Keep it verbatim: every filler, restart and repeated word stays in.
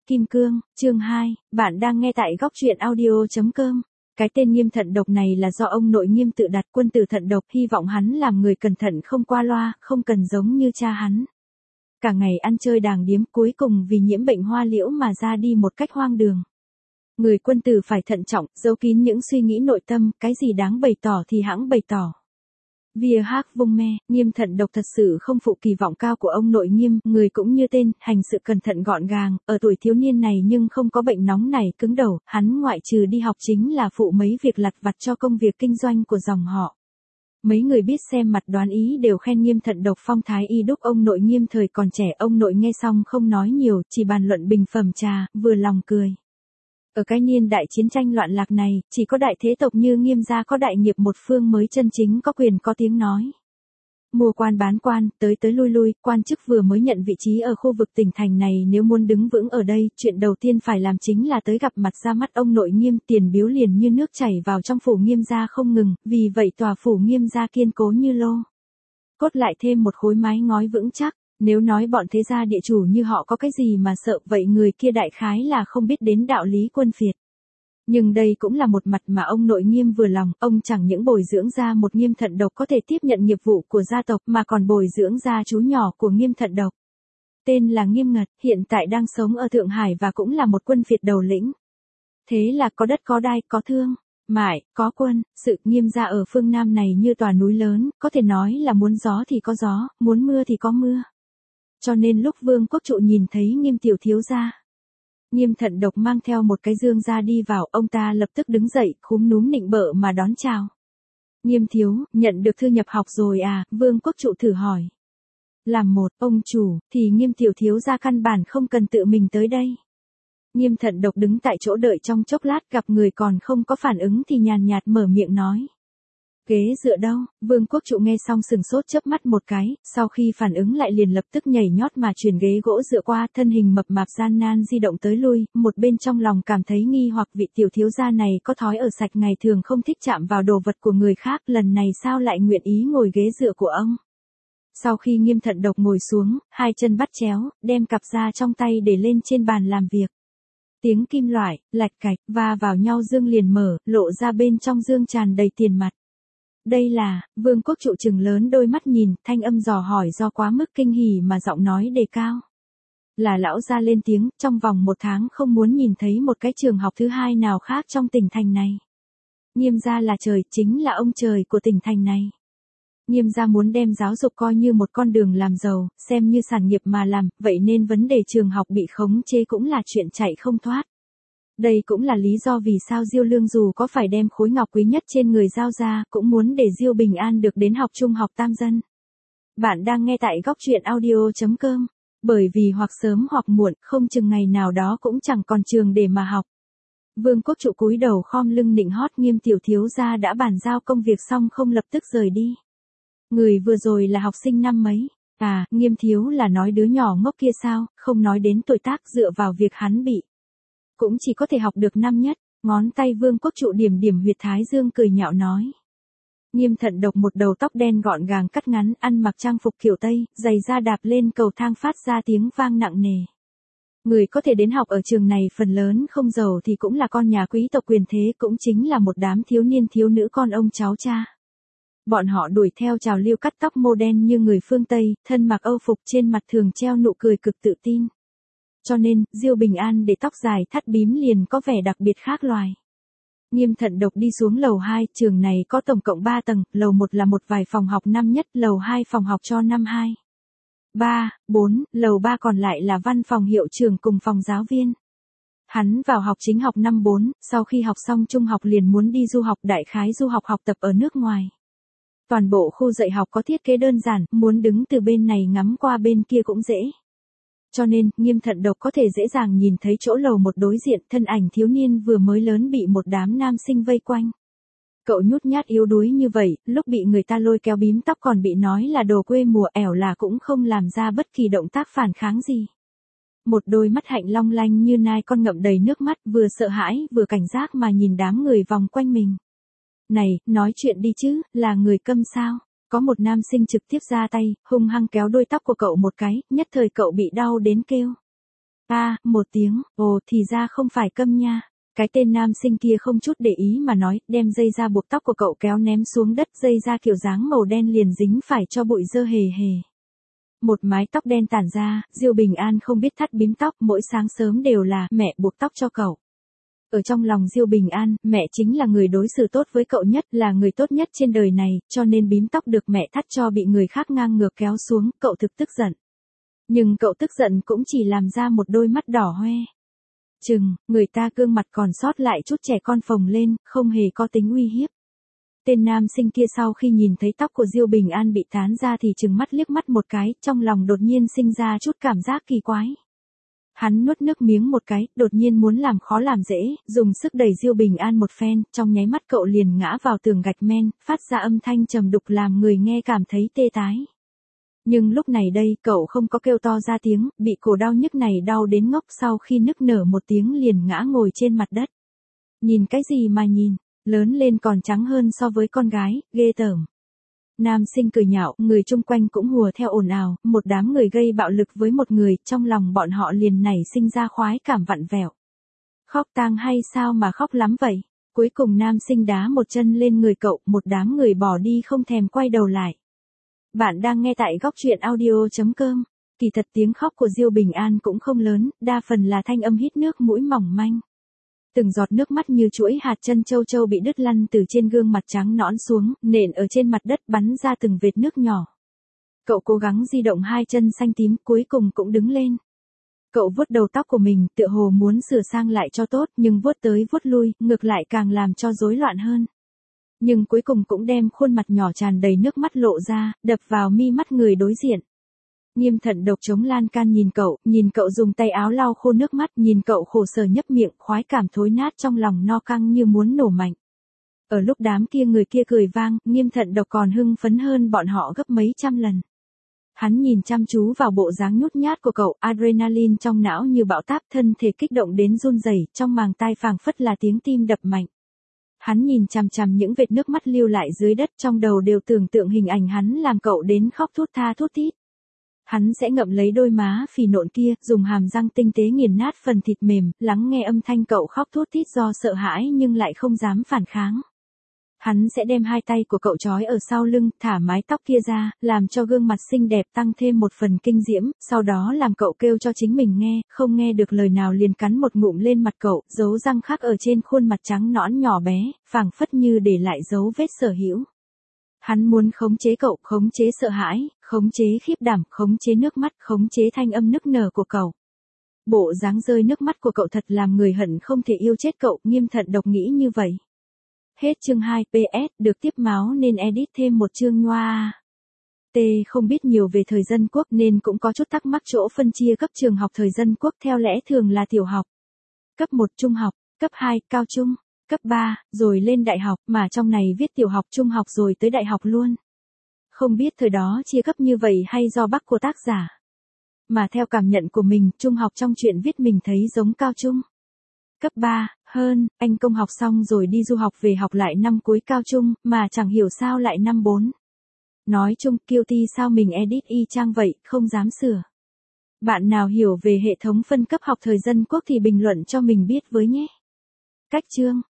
Kim Cương, chương hai, bạn đang nghe tại góc truyện audio chấm com. Cái tên Nghiêm Thận Độc này là do ông nội Nghiêm tự đặt, quân tử thận độc, hy vọng hắn làm người cẩn thận không qua loa, không cần giống như cha hắn. Cả ngày ăn chơi đàng điếm, cuối cùng vì nhiễm bệnh hoa liễu mà ra đi một cách hoang đường. Người quân tử phải thận trọng, giấu kín những suy nghĩ nội tâm, cái gì đáng bày tỏ thì hãng bày tỏ. Via Hác Vung Me, Nghiêm Thận Độc thật sự không phụ kỳ vọng cao của ông nội Nghiêm, người cũng như tên, hành sự cẩn thận gọn gàng, ở tuổi thiếu niên này nhưng không có bệnh nóng nảy cứng đầu, hắn ngoại trừ đi học chính là phụ mấy việc lặt vặt cho công việc kinh doanh của dòng họ. Mấy người biết xem mặt đoán ý đều khen Nghiêm Thận Độc phong thái y đúc ông nội Nghiêm thời còn trẻ. Ông nội nghe xong không nói nhiều, chỉ bàn luận bình phẩm trà, vừa lòng cười. Ở cái niên đại chiến tranh loạn lạc này, chỉ có đại thế tộc như Nghiêm gia có đại nghiệp một phương mới chân chính có quyền có tiếng nói. Mua quan bán quan, tới tới lui lui, quan chức vừa mới nhận vị trí ở khu vực tỉnh thành này nếu muốn đứng vững ở đây, chuyện đầu tiên phải làm chính là tới gặp mặt ra mắt ông nội Nghiêm. Tiền biếu liền như nước chảy vào trong phủ Nghiêm gia không ngừng, vì vậy tòa phủ Nghiêm gia kiên cố như lô cốt, lại thêm một khối mái ngói vững chắc. Nếu nói bọn thế gia địa chủ như họ có cái gì mà sợ, vậy người kia đại khái là không biết đến đạo lý quân phiệt. Nhưng đây cũng là một mặt mà ông nội Nghiêm vừa lòng, ông chẳng những bồi dưỡng ra một Nghiêm Thận Độc có thể tiếp nhận nghiệp vụ của gia tộc mà còn bồi dưỡng ra chú nhỏ của Nghiêm Thận Độc. Tên là Nghiêm Ngật, hiện tại đang sống ở Thượng Hải và cũng là một quân phiệt đầu lĩnh. Thế là có đất có đai, có thương mại, có quân, sự. Nghiêm gia ở phương Nam này như tòa núi lớn, có thể nói là muốn gió thì có gió, muốn mưa thì có mưa. Cho nên lúc Vương Quốc Trụ nhìn thấy Nghiêm tiểu thiếu gia, Nghiêm Thận Độc mang theo một cái dương ra đi vào, ông ta lập tức đứng dậy, khúm núm nịnh bợ mà đón chào. Nghiêm thiếu, nhận được thư nhập học rồi à? Vương Quốc Trụ thử hỏi. Làm một, ông chủ, thì Nghiêm tiểu thiếu gia căn bản không cần tự mình tới đây. Nghiêm Thận Độc đứng tại chỗ đợi trong chốc lát, gặp người còn không có phản ứng thì nhàn nhạt mở miệng nói. Ghế dựa đâu? Vương Quốc Trụ nghe xong sừng sốt chớp mắt một cái, sau khi phản ứng lại liền lập tức nhảy nhót mà chuyển ghế gỗ dựa qua, thân hình mập mạp gian nan di động tới lui, một bên trong lòng cảm thấy nghi hoặc vị tiểu thiếu gia này có thói ở sạch, ngày thường không thích chạm vào đồ vật của người khác, lần này sao lại nguyện ý ngồi ghế dựa của ông. Sau khi Nghiêm Thận Độc ngồi xuống, hai chân bắt chéo, đem cặp ra trong tay để lên trên bàn làm việc. Tiếng kim loại, lạch cạch, va vào nhau, dương liền mở, lộ ra bên trong dương tràn đầy tiền mặt. Đây là, Vương Quốc Trụ trừng lớn đôi mắt nhìn, thanh âm dò hỏi do quá mức kinh hỉ mà giọng nói đề cao. Là lão gia lên tiếng, trong vòng một tháng không muốn nhìn thấy một cái trường học thứ hai nào khác trong tỉnh thành này. Nghiêm gia là trời, chính là ông trời của tỉnh thành này. Nghiêm gia muốn đem giáo dục coi như một con đường làm giàu, xem như sản nghiệp mà làm, vậy nên vấn đề trường học bị khống chế cũng là chuyện chạy không thoát. Đây cũng là lý do vì sao Diêu Lương dù có phải đem khối ngọc quý nhất trên người giao ra, cũng muốn để Diêu Bình An được đến học trung học tam dân. Bạn đang nghe tại góc truyện audio chấm com, bởi vì hoặc sớm hoặc muộn, không chừng ngày nào đó cũng chẳng còn trường để mà học. Vương Quốc Trụ cúi đầu khom lưng nịnh hót. Nghiêm tiểu thiếu gia đã bàn giao công việc xong không lập tức rời đi. Người vừa rồi là học sinh năm mấy? À, Nghiêm thiếu là nói đứa nhỏ ngốc kia sao, không nói đến tuổi tác, dựa vào việc hắn bị cũng chỉ có thể học được năm nhất. Ngón tay Vương Quốc Trụ điểm điểm huyệt thái dương cười nhạo nói. Nghiêm Thận Độc một đầu tóc đen gọn gàng cắt ngắn, ăn mặc trang phục kiểu Tây, giày da đạp lên cầu thang phát ra tiếng vang nặng nề. Người có thể đến học ở trường này phần lớn không giàu thì cũng là con nhà quý tộc quyền thế, cũng chính là một đám thiếu niên thiếu nữ con ông cháu cha. Bọn họ đuổi theo trào lưu cắt tóc mô đen như người phương Tây, thân mặc âu phục, trên mặt thường treo nụ cười cực tự tin. Cho nên, Diêu Bình An để tóc dài thắt bím liền có vẻ đặc biệt khác loài. Nghiêm Thận Độc đi xuống lầu hai, trường này có tổng cộng ba tầng, lầu một là một vài phòng học năm nhất, lầu hai phòng học cho năm hai, ba, bốn, lầu ba còn lại là văn phòng hiệu trưởng cùng phòng giáo viên. Hắn vào học chính học năm bốn, sau khi học xong trung học liền muốn đi du học, đại khái du học học tập ở nước ngoài. Toàn bộ khu dạy học có thiết kế đơn giản, muốn đứng từ bên này ngắm qua bên kia cũng dễ. Cho nên, Nghiêm Thận Độc có thể dễ dàng nhìn thấy chỗ lầu một đối diện, thân ảnh thiếu niên vừa mới lớn bị một đám nam sinh vây quanh. Cậu nhút nhát yếu đuối như vậy, lúc bị người ta lôi kéo bím tóc còn bị nói là đồ quê mùa, ẻo là cũng không làm ra bất kỳ động tác phản kháng gì. Một đôi mắt hạnh long lanh như nai con ngậm đầy nước mắt, vừa sợ hãi vừa cảnh giác mà nhìn đám người vòng quanh mình. Này, nói chuyện đi chứ, là người câm sao? Có một nam sinh trực tiếp ra tay, hung hăng kéo đuôi tóc của cậu một cái, nhất thời cậu bị đau đến kêu. A, một tiếng, ồ thì ra không phải câm nha. Cái tên nam sinh kia không chút để ý mà nói, đem dây ra buộc tóc của cậu kéo ném xuống đất, dây ra kiểu dáng màu đen liền dính phải cho bụi dơ hề hề. Một mái tóc đen tản ra, Diêu Bình An không biết thắt bím tóc, mỗi sáng sớm đều là mẹ buộc tóc cho cậu. Ở trong lòng Diêu Bình An, mẹ chính là người đối xử tốt với cậu nhất, là người tốt nhất trên đời này, cho nên bím tóc được mẹ thắt cho bị người khác ngang ngược kéo xuống, cậu thực tức giận. Nhưng cậu tức giận cũng chỉ làm ra một đôi mắt đỏ hoe. Chừng, người ta gương mặt còn sót lại chút trẻ con phồng lên, không hề có tính uy hiếp. Tên nam sinh kia sau khi nhìn thấy tóc của Diêu Bình An bị tán ra thì chừng mắt liếc mắt một cái, trong lòng đột nhiên sinh ra chút cảm giác kỳ quái. Hắn nuốt nước miếng một cái, đột nhiên muốn làm khó làm dễ, dùng sức đẩy Diêu Bình An một phen, trong nháy mắt cậu liền ngã vào tường gạch men, phát ra âm thanh trầm đục làm người nghe cảm thấy tê tái. Nhưng lúc này đây, cậu không có kêu to ra tiếng, bị cổ đau nhức này đau đến ngốc, sau khi nức nở một tiếng liền ngã ngồi trên mặt đất. Nhìn cái gì mà nhìn, lớn lên còn trắng hơn so với con gái, ghê tởm. Nam sinh cười nhạo, người chung quanh cũng hùa theo ồn ào, một đám người gây bạo lực với một người, trong lòng bọn họ liền nảy sinh ra khoái cảm vặn vẹo. Khóc tang hay sao mà khóc lắm vậy? Cuối cùng nam sinh đá một chân lên người cậu, một đám người bỏ đi không thèm quay đầu lại. Bạn đang nghe tại góc truyện audio chấm com. Kỳ thật tiếng khóc của Diêu Bình An cũng không lớn, đa phần là thanh âm hít nước mũi mỏng manh. Từng giọt nước mắt như chuỗi hạt chân châu châu bị đứt lăn từ trên gương mặt trắng nõn xuống, nện ở trên mặt đất bắn ra từng vệt nước nhỏ. Cậu cố gắng di động hai chân xanh tím, cuối cùng cũng đứng lên. Cậu vuốt đầu tóc của mình, tựa hồ muốn sửa sang lại cho tốt, nhưng vuốt tới vuốt lui, ngược lại càng làm cho rối loạn hơn. Nhưng cuối cùng cũng đem khuôn mặt nhỏ tràn đầy nước mắt lộ ra, đập vào mi mắt người đối diện. Nghiêm Thận Độc chống lan can nhìn cậu, nhìn cậu dùng tay áo lau khô nước mắt, nhìn cậu khổ sở nhấp miệng, khoái cảm thối nát trong lòng no căng như muốn nổ mạnh. Ở lúc đám kia người kia cười vang, Nghiêm Thận Độc còn hưng phấn hơn bọn họ gấp mấy trăm lần. Hắn nhìn chăm chú vào bộ dáng nhút nhát của cậu, adrenaline trong não như bão táp, thân thể kích động đến run rẩy, trong màng tai phảng phất là tiếng tim đập mạnh. Hắn nhìn chằm chằm những vệt nước mắt lưu lại dưới đất, trong đầu đều tưởng tượng hình ảnh hắn làm cậu đến khóc thút tha thút thít. Hắn sẽ ngậm lấy đôi má phì nộn kia, dùng hàm răng tinh tế nghiền nát phần thịt mềm, lắng nghe âm thanh cậu khóc thút thít do sợ hãi nhưng lại không dám phản kháng. Hắn sẽ đem hai tay của cậu trói ở sau lưng, thả mái tóc kia ra, làm cho gương mặt xinh đẹp tăng thêm một phần kinh diễm, sau đó làm cậu kêu cho chính mình nghe, không nghe được lời nào liền cắn một ngụm lên mặt cậu, dấu răng khắc ở trên khuôn mặt trắng nõn nhỏ bé, phảng phất như để lại dấu vết sở hữu. Hắn muốn khống chế cậu, khống chế sợ hãi, khống chế khiếp đảm, khống chế nước mắt, khống chế thanh âm nức nở của cậu. Bộ dáng rơi nước mắt của cậu thật làm người hận không thể yêu chết cậu, Nghiêm Thận Độc nghĩ như vậy. Hết chương hai, pê ét, được tiếp máu nên edit thêm một chương nhoa. T không biết nhiều về thời dân quốc nên cũng có chút thắc mắc chỗ phân chia cấp trường học thời dân quốc theo lẽ thường là tiểu học, cấp một trung học, cấp hai cao trung, cấp ba, rồi lên đại học, mà trong này viết tiểu học trung học rồi tới đại học luôn. Không biết thời đó chia cấp như vậy hay do bắc của tác giả. Mà theo cảm nhận của mình, trung học trong truyện viết mình thấy giống cao trung. Cấp ba, hơn, anh công học xong rồi đi du học về học lại năm cuối cao trung, mà chẳng hiểu sao lại năm bốn. Nói chung, guilty sao mình edit y chang vậy, không dám sửa. Bạn nào hiểu về hệ thống phân cấp học thời dân quốc thì bình luận cho mình biết với nhé. Cách chương